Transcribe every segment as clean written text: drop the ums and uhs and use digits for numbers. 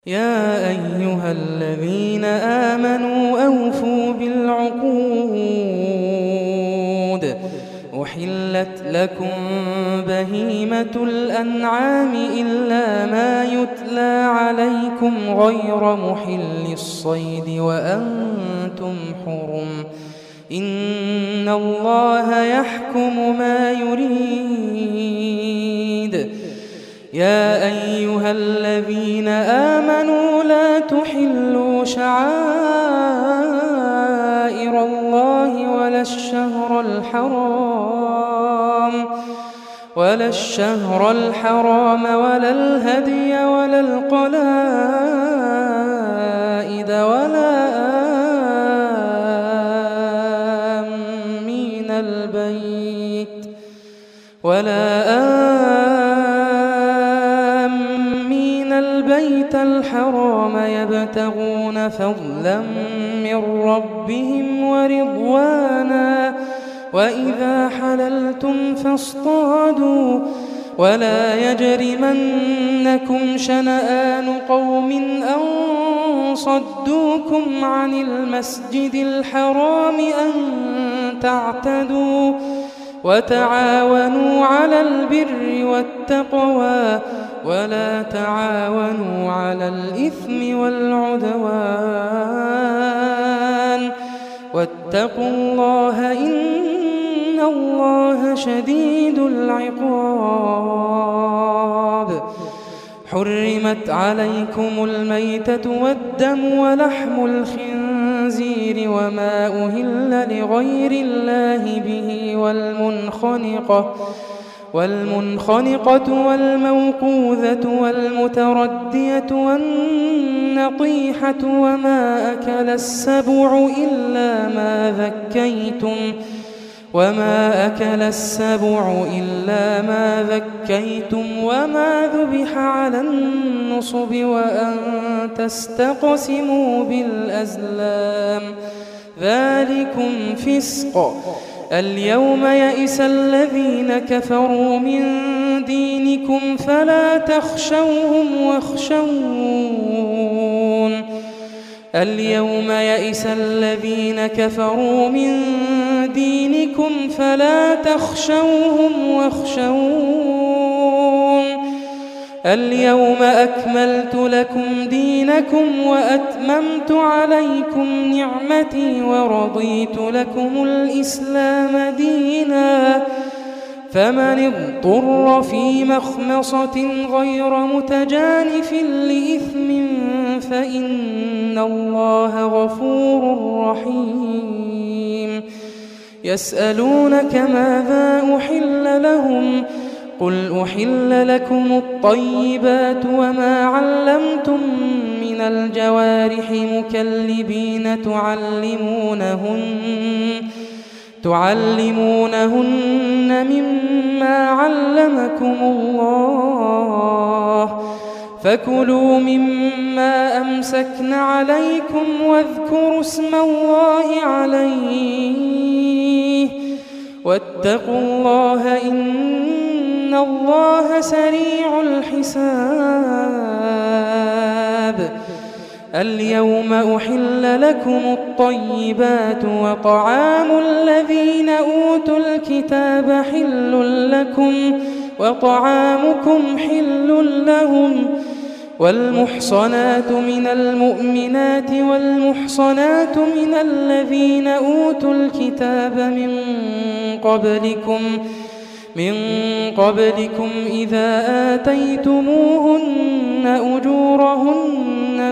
يا أيها الذين آمنوا أوفوا بالعقود أحلت لكم بهيمة الأنعام إلا ما يتلى عليكم غير محل الصيد وأنتم حرم إن الله يحكم ما يريد. يا أيها الذين آمنوا لا تحلوا شعائر الله ولا الشهر الحرام ولا الهدي ولا القلائد ولا آمين البيت الحرام يبتغون فضلا من ربهم ورضوانا وإذا حللتم فاصطادوا ولا يجرمنكم شنآن قوم أن صدوكم عن المسجد الحرام أن تعتدوا وتعاونوا على البر والتقوى ولا تعاونوا على الإثم والعدوان واتقوا الله إن الله شديد العقاب. حرمت عليكم الميتة والدم ولحم الخنزير وما أهل لغير الله به والمنخنقة والموقوذة والمتردية والنطيحة وما أكل السبع إلا ما ذكيتم وما ذبح على النصب وأن تستقسموا بالأزلام ذلكم فسق. اليوم يئس الذين كفروا من دينكم فلا تخشوهم واخشون. اليوم أكملت لكم دينكم وأتممت عليكم نعمتي ورضيت لكم الإسلام دينا فمن اضطر في مخمصة غير متجانف لإثم فإن الله غفور رحيم. يسألونك ماذا أحل لهم قل أحل لكم الطيبات وما علمتم من الجوارح مكلبين تعلمونهن مما علمكم الله فكلوا مما أمسكن عليكم واذكروا اسم الله عليه واتقوا الله إن الله سريع الحساب. اليوم أحل لكم الطيبات وطعام الذين أوتوا الكتاب حل لكم وطعامكم حل لهم والمحصنات من المؤمنات والمحصنات من الذين أوتوا الكتاب من قبلكم إذا آتيتموهن أجورهن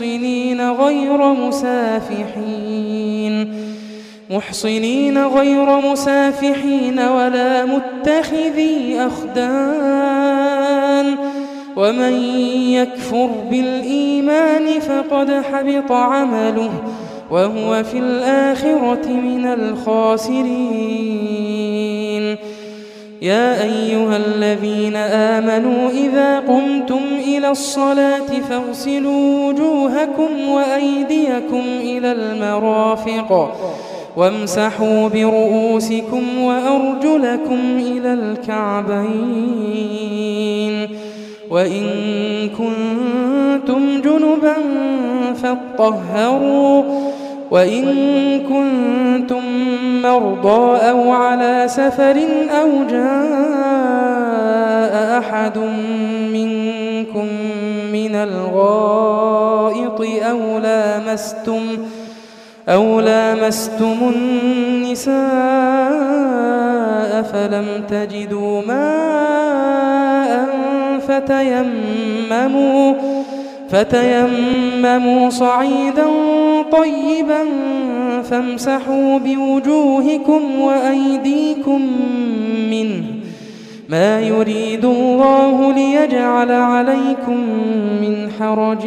محصنين غير مسافحين ولا متخذي أخدان ومن يكفر بالإيمان فقد حبط عمله وهو في الآخرة من الخاسرين. يا أيها الذين آمنوا إذا قمتم إلى الصلاة فاغسلوا وجوهكم وأيديكم إلى المرافق وامسحوا برؤوسكم وأرجلكم إلى الكعبين وإن كنتم جنبا فاطهروا وإن كنتم مرضى أو على سفر أو جاء أحد منكم من الغائط أو لامستم النساء فلم تجدوا ماء فتيمموا صعيدا طيبا فامسحوا بوجوهكم وأيديكم منه ما يريد الله ليجعل عليكم من حرج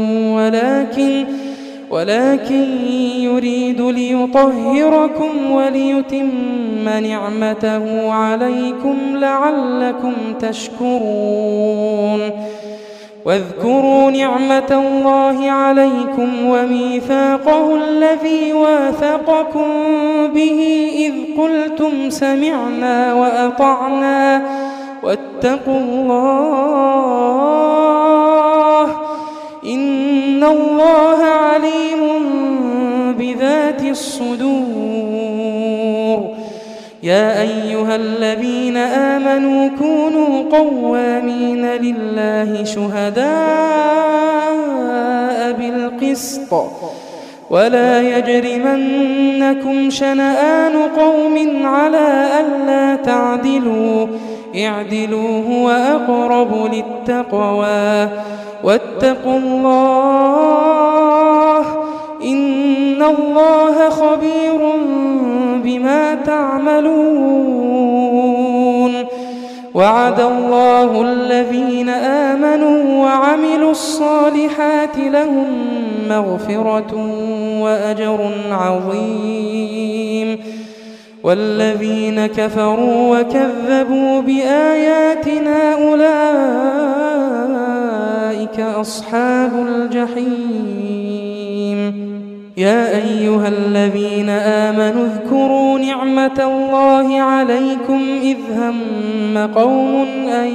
ولكن يريد ليطهركم وليتم نعمته عليكم لعلكم تشكرون واذكروا نعمة الله عليكم وميثاقه الذي واثقكم به إذ قلتم سمعنا وأطعنا واتقوا الله إن الله عليم بذات الصدور يا أيها الذين آمنوا كونوا قوامين لله شهداء بالقسط ولا يجرمنكم شنآن قوم على ألا تعدلوا اعدلوا هو أقرب للتقوى واتقوا الله إن الله خبير بما تعملون وعد الله الذين آمنوا وعملوا الصالحات لهم مغفرة وأجر عظيم والذين كفروا وكذبوا بآياتنا أولئك أصحاب الجحيم يا أيها الذين آمنوا اذكروا نعمة الله عليكم إذ هم قوم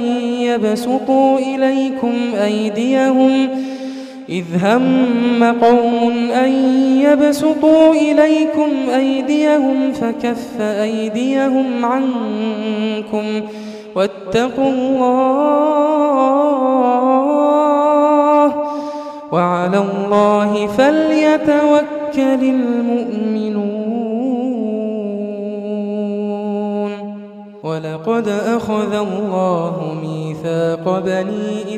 أن يبسطوا إليكم أيديهم فكف أيديهم عنكم واتقوا الله وعلى الله فليتوكل المؤمنون ولقد أخذ الله ميثاق بني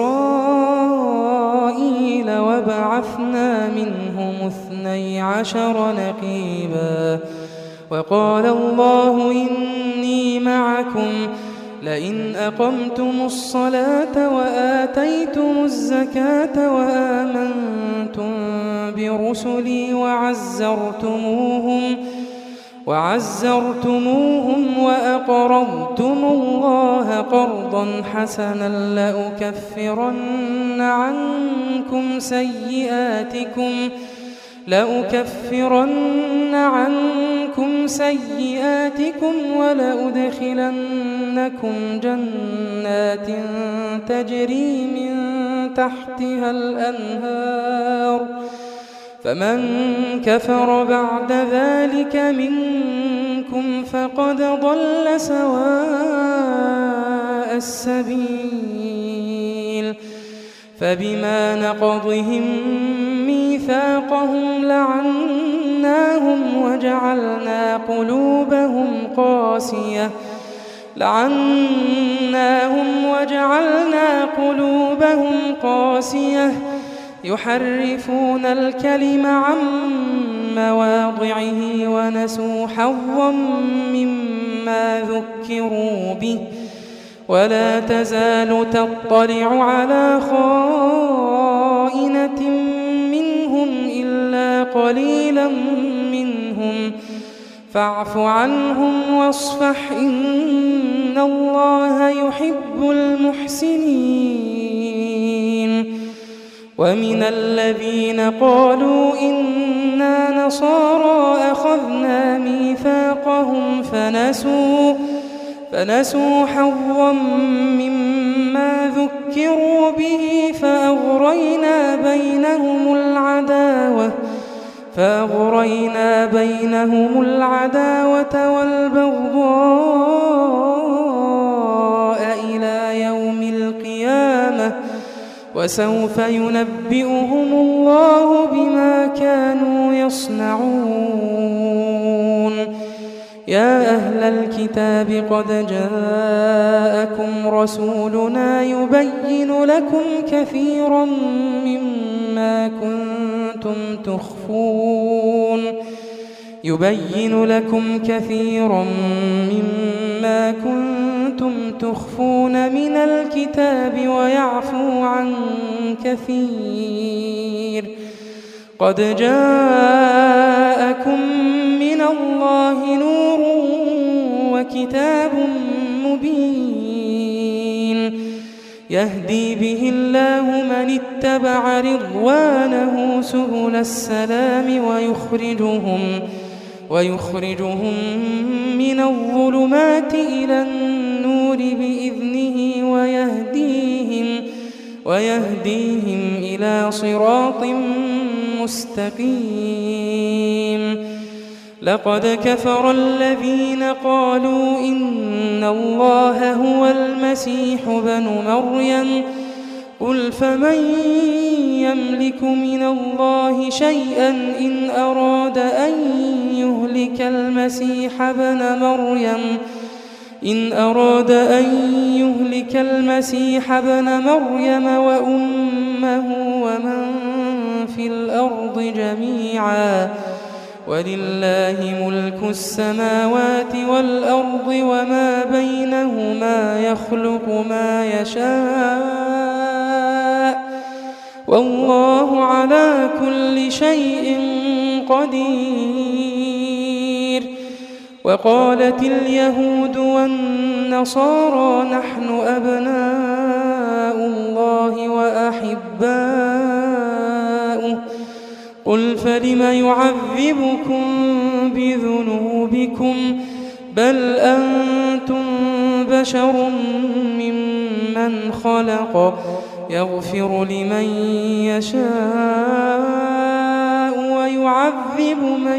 إسرائيل وبعثنا منهم 12 نقيبا وقال الله إني معكم لئن أقمتم الصلاة وآتيتم الزكاة وآمنتم برسلي وعزرتموهم وأقرضتم الله قرضا حسنا لأكفرن عنكم سيئاتكم ولأدخلنكم جنات تجري من تحتها الأنهار فمن كفر بعد ذلك منكم فقد ضل سواء السبيل فبما نقضهم ميثاقهم لعناهم وجعلنا قلوبهم قاسية يحرفون الكلم عن مواضعه ونسوا حظا مما ذكروا به ولا تزال تطلع على خائنة منهم إلا قليلا منهم فاعف عنهم واصفح إن الله يحب المحسنين ومن الذين قالوا إنا نصارى أخذنا ميثاقهم فنسوا حظا مما ذكروا به فأغرينا بينهم العداوة فأغرينا بينهم العداوة والبغضاء إلى يوم القيامة وسوف ينبئهم الله بما كانوا يصنعون. يا أهل الكتاب قد جاءكم رسولنا يبين لكم كثيرا مما كنتم تخفون من الكتاب ويعفو عن كثير. قد جاءكم من الله نور وكتاب مبين يهدي به الله من اتبع رضوانه سبل السلام ويخرجهم من الظلمات إلى النور بإذنه ويهديهم إلى صراط مستقيم. لقد كفر الذين قالوا إن الله هو المسيح ابن مريم قل فمن يملك من الله شيئا إن أراد أن يهلك المسيح ابن مريم وأمه ومن في الأرض جميعا ولله ملك السماوات والأرض وما بينهما يخلق ما يشاء والله على كل شيء قدير. وقالت اليهود والنصارى نحن أبناء الله وأحباؤه قل فلم يعذبكم بذنوبكم بل أنتم بشر ممن خلق يغفر لمن يشاء ويعذب من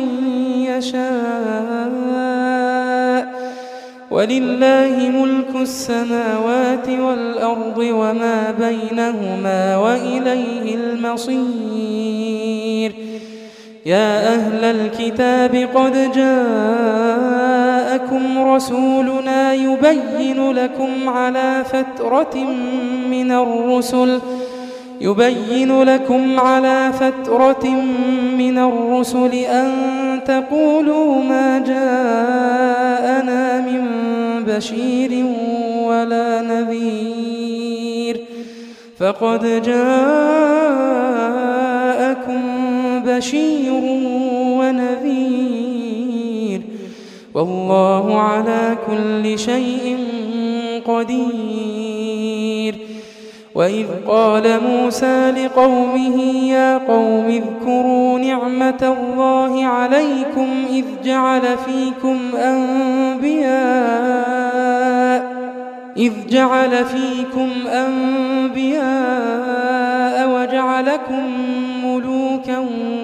يشاء ولله ملك السماوات والأرض وما بينهما وإليه المصير. يا أهل الكتاب قد جاءكم رسولنا يبين لكم على فترة من الرسل أن تقولوا ما جاءنا من بشير ولا نذير فقد جاءكم بشير ونذير والله على كل شيء قدير. وإذ قال موسى لقومه يا قوم اذكروا نعمة الله عليكم إذ جعل فيكم أنبياء وجعلكم ملوكا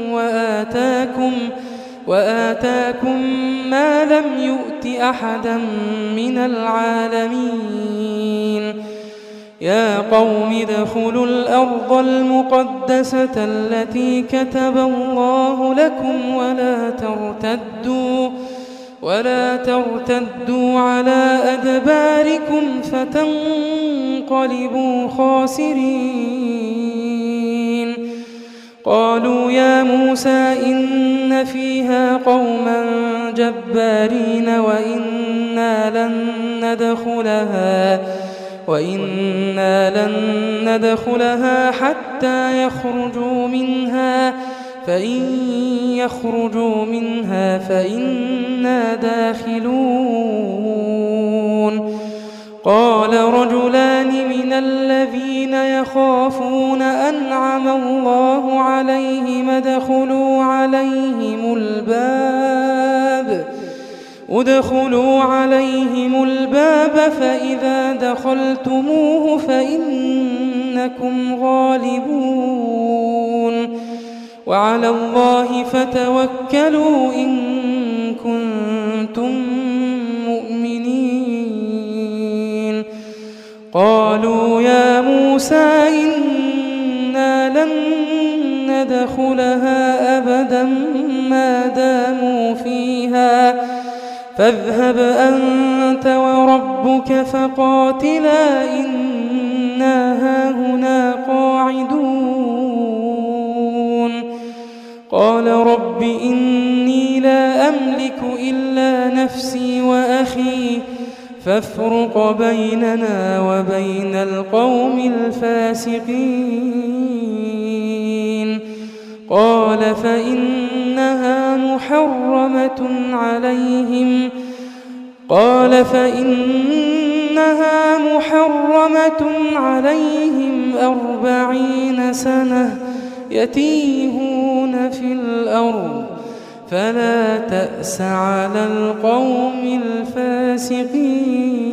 وآتاكم ما لم يؤت أحدا من العالمين. يا قوم ادخلوا الأرض المقدسة التي كتب الله لكم ولا ترتدوا على أدباركم فتنقلبوا خاسرين. قالوا يا موسى إن فيها قوما جبارين وإنا لن ندخلها حتى يخرجوا منها فإن يخرجوا منها فإنا داخلون. قال رجلان من الذين يخافون أنعم الله عليهم ادخلوا عليهم الباب فإذا دخلتموه فإنكم غالبون وعلى الله فتوكلوا إن كنتم مؤمنين قالوا يا موسى إنا لن ندخلها أبدا ما داموا فيها فاذهب أنت وربك فقاتلا إنا هاهنا قاعدون قال رب إني لا أملك إلا نفسي وأخي فافرق بيننا وبين القوم الفاسقين قال فإنها محرمة عليهم 40 سنة يتيهون في الأرض فلا تأس على القوم الفاسقين.